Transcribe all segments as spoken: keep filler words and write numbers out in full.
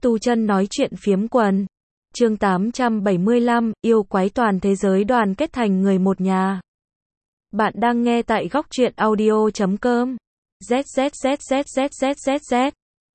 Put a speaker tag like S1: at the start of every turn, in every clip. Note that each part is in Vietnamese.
S1: Tu chân nói chuyện phiếm quần. Chương tám trăm bảy mươi lăm, yêu quái toàn thế giới đoàn kết thành người một nhà. Bạn đang nghe tại góc truyện audio chấm com. zzzzzzzzzz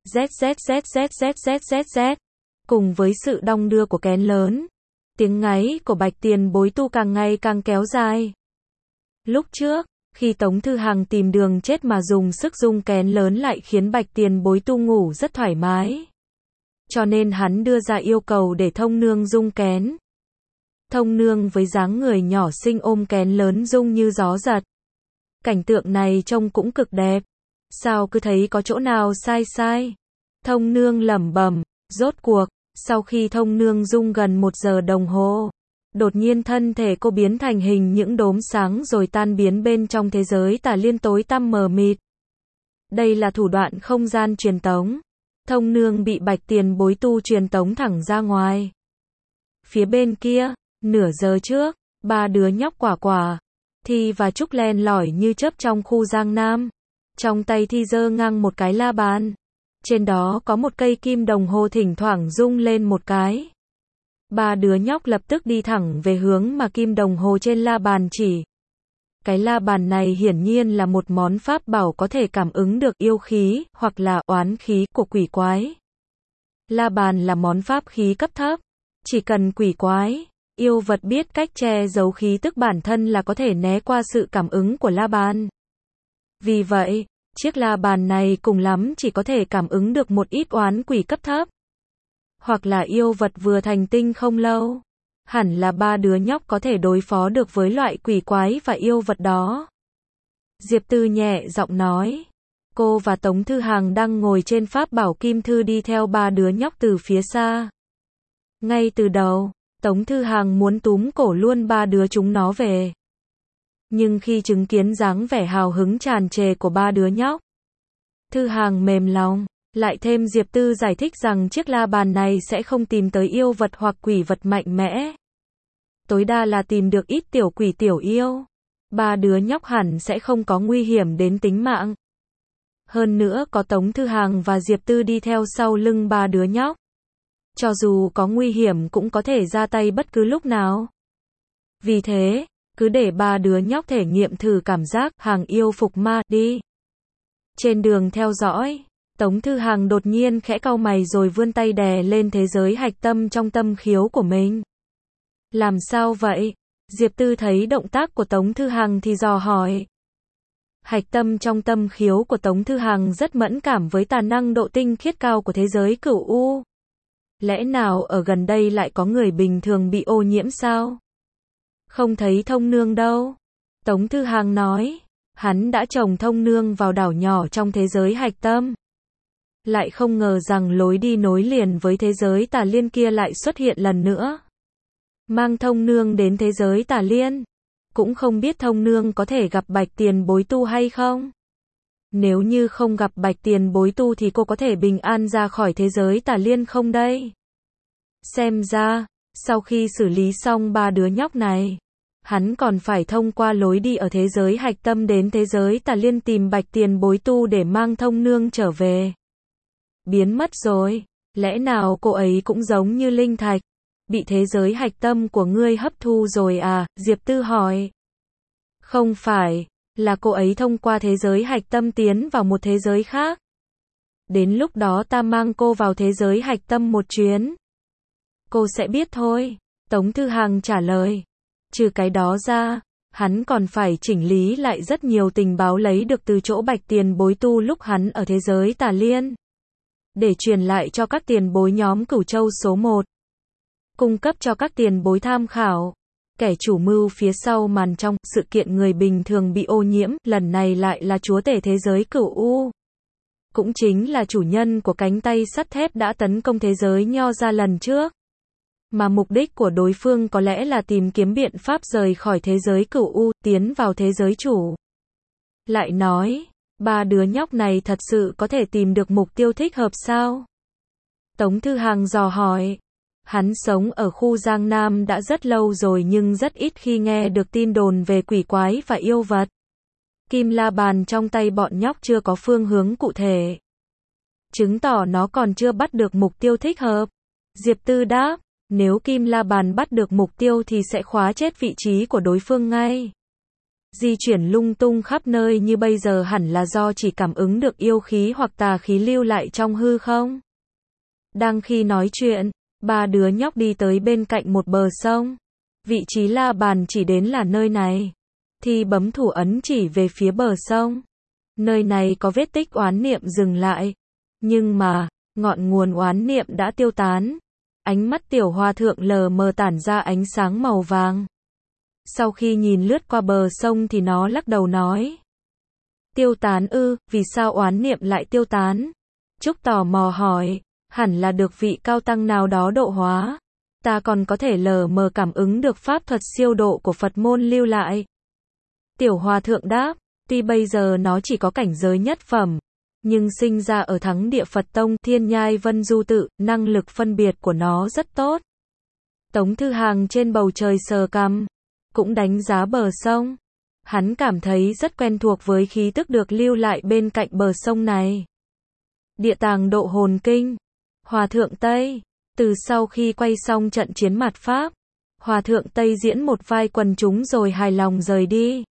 S1: zzzzzzzzzz cùng với sự đong đưa của kén lớn, tiếng ngáy của Bạch Tiền Bối Tu càng ngày càng kéo dài. Lúc trước, khi Tống Thư Hằng tìm đường chết mà dùng sức rung kén lớn lại khiến Bạch Tiền Bối Tu ngủ rất thoải mái. Cho nên hắn đưa ra yêu cầu để Thông Nương rung kén. Thông Nương với dáng người nhỏ xinh ôm kén lớn rung như gió giật. Cảnh tượng này trông cũng cực đẹp. Sao cứ thấy có chỗ nào sai sai? Thông Nương lẩm bẩm. Rốt cuộc, sau khi Thông Nương rung gần một giờ đồng hồ, đột nhiên thân thể cô biến thành hình những đốm sáng rồi tan biến bên trong thế giới tà liên tối tăm mờ mịt. Đây là thủ đoạn không gian truyền tống. Thông Nương bị Bạch Tiền Bối Tu truyền tống thẳng ra ngoài. Phía bên kia, nửa giờ trước, ba đứa nhóc Quả Quả, Thi và Trúc len lỏi như chớp trong khu Giang Nam. Trong tay Thi giơ ngang một cái la bàn. Trên đó có một cây kim đồng hồ thỉnh thoảng rung lên một cái. Ba đứa nhóc lập tức đi thẳng về hướng mà kim đồng hồ trên la bàn chỉ. Cái la bàn này hiển nhiên là một món pháp bảo có thể cảm ứng được yêu khí, hoặc là oán khí của quỷ quái. La bàn là món pháp khí cấp thấp. Chỉ cần quỷ quái, yêu vật biết cách che giấu khí tức bản thân là có thể né qua sự cảm ứng của la bàn. Vì vậy, chiếc la bàn này cùng lắm chỉ có thể cảm ứng được một ít oán quỷ cấp thấp. Hoặc là yêu vật vừa thành tinh không lâu. Hẳn là ba đứa nhóc có thể đối phó được với loại quỷ quái và yêu vật đó. Diệp Tư nhẹ giọng nói. Cô và Tống Thư Hằng đang ngồi trên pháp bảo kim thư đi theo ba đứa nhóc từ phía xa. Ngay từ đầu, Tống Thư Hằng muốn túm cổ luôn ba đứa chúng nó về. Nhưng khi chứng kiến dáng vẻ hào hứng tràn trề của ba đứa nhóc, Thư Hằng mềm lòng. Lại thêm Diệp Tư giải thích rằng chiếc la bàn này sẽ không tìm tới yêu vật hoặc quỷ vật mạnh mẽ. Tối đa là tìm được ít tiểu quỷ tiểu yêu. Ba đứa nhóc hẳn sẽ không có nguy hiểm đến tính mạng. Hơn nữa có Tống Thư Hằng và Diệp Tư đi theo sau lưng ba đứa nhóc. Cho dù có nguy hiểm cũng có thể ra tay bất cứ lúc nào. Vì thế, cứ để ba đứa nhóc thể nghiệm thử cảm giác hàng yêu phục ma đi. Trên đường theo dõi, Tống Thư Hằng đột nhiên khẽ cau mày rồi vươn tay đè lên thế giới hạch tâm trong tâm khiếu của mình. Làm sao vậy? Diệp Tư thấy động tác của Tống Thư Hằng thì dò hỏi. Hạch tâm trong tâm khiếu của Tống Thư Hằng rất mẫn cảm với tà năng độ tinh khiết cao của thế giới cửu u. Lẽ nào ở gần đây lại có người bình thường bị ô nhiễm sao? Không thấy Thông Nương đâu. Tống Thư Hằng nói. Hắn đã trồng Thông Nương vào đảo nhỏ trong thế giới hạch tâm. Lại không ngờ rằng lối đi nối liền với thế giới tà liên kia lại xuất hiện lần nữa. Mang Thông Nương đến thế giới tà liên. Cũng không biết Thông Nương có thể gặp Bạch Tiền Bối Tu hay không? Nếu như không gặp Bạch Tiền Bối Tu thì cô có thể bình an ra khỏi thế giới tà liên không đây? Xem ra, sau khi xử lý xong ba đứa nhóc này, hắn còn phải thông qua lối đi ở thế giới hạch tâm đến thế giới tà liên tìm Bạch Tiền Bối Tu để mang Thông Nương trở về. Biến mất rồi, lẽ nào cô ấy cũng giống như linh thạch, bị thế giới hạch tâm của ngươi hấp thu rồi à? Diệp Tư hỏi. Không phải, là cô ấy thông qua thế giới hạch tâm tiến vào một thế giới khác. Đến lúc đó ta mang cô vào thế giới hạch tâm một chuyến. Cô sẽ biết thôi, Tống Thư Hằng trả lời. Trừ cái đó ra, hắn còn phải chỉnh lý lại rất nhiều tình báo lấy được từ chỗ Bạch Tiền Bối Tu lúc hắn ở thế giới tà liên. Để truyền lại cho các tiền bối nhóm Cửu Châu số một. Cung cấp cho các tiền bối tham khảo. Kẻ chủ mưu phía sau màn trong sự kiện người bình thường bị ô nhiễm, lần này lại là chúa tể thế giới Cửu U. Cũng chính là chủ nhân của cánh tay sắt thép đã tấn công thế giới Nho ra lần trước. Mà mục đích của đối phương có lẽ là tìm kiếm biện pháp rời khỏi thế giới Cửu U, tiến vào thế giới chủ. Lại nói, ba đứa nhóc này thật sự có thể tìm được mục tiêu thích hợp sao? Tống Thư Hằng dò hỏi. Hắn sống ở khu Giang Nam đã rất lâu rồi nhưng rất ít khi nghe được tin đồn về quỷ quái và yêu vật. Kim la bàn trong tay bọn nhóc chưa có phương hướng cụ thể. chứng tỏ nó còn chưa bắt được mục tiêu thích hợp. Diệp Tư đáp, nếu Kim La Bàn bắt được mục tiêu thì sẽ khóa chết vị trí của đối phương ngay. Di chuyển lung tung khắp nơi như bây giờ hẳn là do chỉ cảm ứng được yêu khí hoặc tà khí lưu lại trong hư không. Đang khi nói chuyện, ba đứa nhóc đi tới bên cạnh một bờ sông. Vị trí La Bàn chỉ đến là nơi này. Thì bấm thủ ấn chỉ về phía bờ sông. Nơi này có vết tích oán niệm dừng lại. Nhưng mà, ngọn nguồn oán niệm đã tiêu tán. Ánh mắt tiểu hòa thượng lờ mờ tản ra ánh sáng màu vàng. Sau khi nhìn lướt qua bờ sông thì nó lắc đầu nói. Tiêu tán ư, vì sao oán niệm lại tiêu tán? Trúc tò mò hỏi, hẳn là được vị cao tăng nào đó độ hóa. Ta còn có thể lờ mờ cảm ứng được pháp thuật siêu độ của Phật môn lưu lại. Tiểu hòa thượng đáp, tuy bây giờ nó chỉ có cảnh giới nhất phẩm, nhưng sinh ra ở thắng địa Phật tông Thiên Nhai Vân Du tự, năng lực phân biệt của nó rất tốt. Tống Thư Hàng trên bầu trời sờ cằm, cũng đánh giá bờ sông. Hắn cảm thấy rất quen thuộc với khí tức được lưu lại bên cạnh bờ sông này. Địa tàng độ hồn kinh. Hòa thượng Tây. Từ sau khi quay xong trận chiến mạt Pháp, Hòa thượng Tây diễn một vai quần chúng rồi hài lòng rời đi.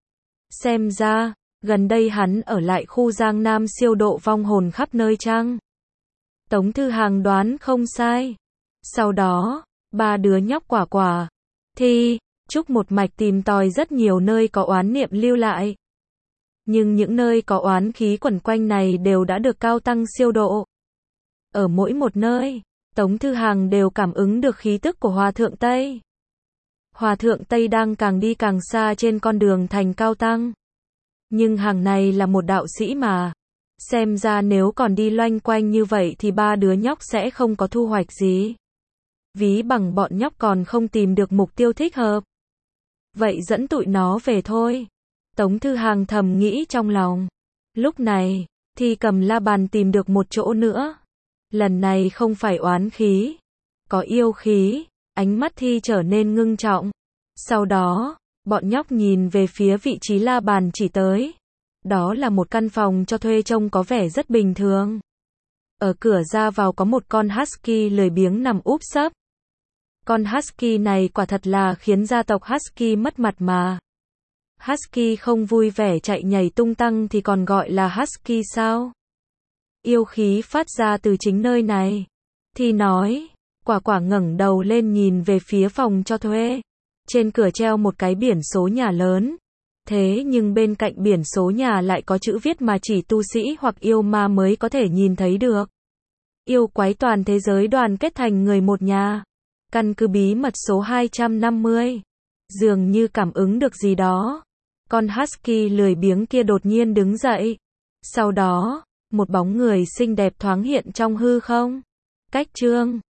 S1: Xem ra, gần đây hắn ở lại khu Giang Nam siêu độ vong hồn khắp nơi chăng? Tống Thư Hàng đoán không sai. Sau đó, ba đứa nhóc Quả Quả, Thi, Trúc một mạch tìm tòi rất nhiều nơi có oán niệm lưu lại. Nhưng những nơi có oán khí quẩn quanh này đều đã được cao tăng siêu độ. Ở mỗi một nơi, Tống Thư Hàng đều cảm ứng được khí tức của Hòa thượng Tây. Hòa thượng Tây đang càng đi càng xa trên con đường thành cao tăng. Nhưng hàng này là một đạo sĩ mà. Xem ra nếu còn đi loanh quanh như vậy thì ba đứa nhóc sẽ không có thu hoạch gì. Ví bằng bọn nhóc còn không tìm được mục tiêu thích hợp. Vậy dẫn tụi nó về thôi. Tống Thư Hàng thầm nghĩ trong lòng. Lúc này, Thi cầm la bàn tìm được một chỗ nữa. Lần này không phải oán khí, có yêu khí. Ánh mắt Thi trở nên ngưng trọng. Sau đó, bọn nhóc nhìn về phía vị trí la bàn chỉ tới. Đó là một căn phòng cho thuê trông có vẻ rất bình thường. Ở cửa ra vào có một con husky lười biếng nằm úp sấp. Con husky này quả thật là khiến gia tộc husky mất mặt mà. Husky không vui vẻ chạy nhảy tung tăng thì còn gọi là husky sao? Yêu khí phát ra từ chính nơi này. Thì nói, Quả Quả ngẩng đầu lên nhìn về phía phòng cho thuê. Trên cửa treo một cái biển số nhà lớn. Thế nhưng bên cạnh biển số nhà lại có chữ viết mà chỉ tu sĩ hoặc yêu ma mới có thể nhìn thấy được. Yêu quái toàn thế giới đoàn kết thành người một nhà. Căn cứ bí mật số hai trăm năm mươi. Dường như cảm ứng được gì đó. Con husky lười biếng kia đột nhiên đứng dậy. Sau đó, một bóng người xinh đẹp thoáng hiện trong hư không. Cách chương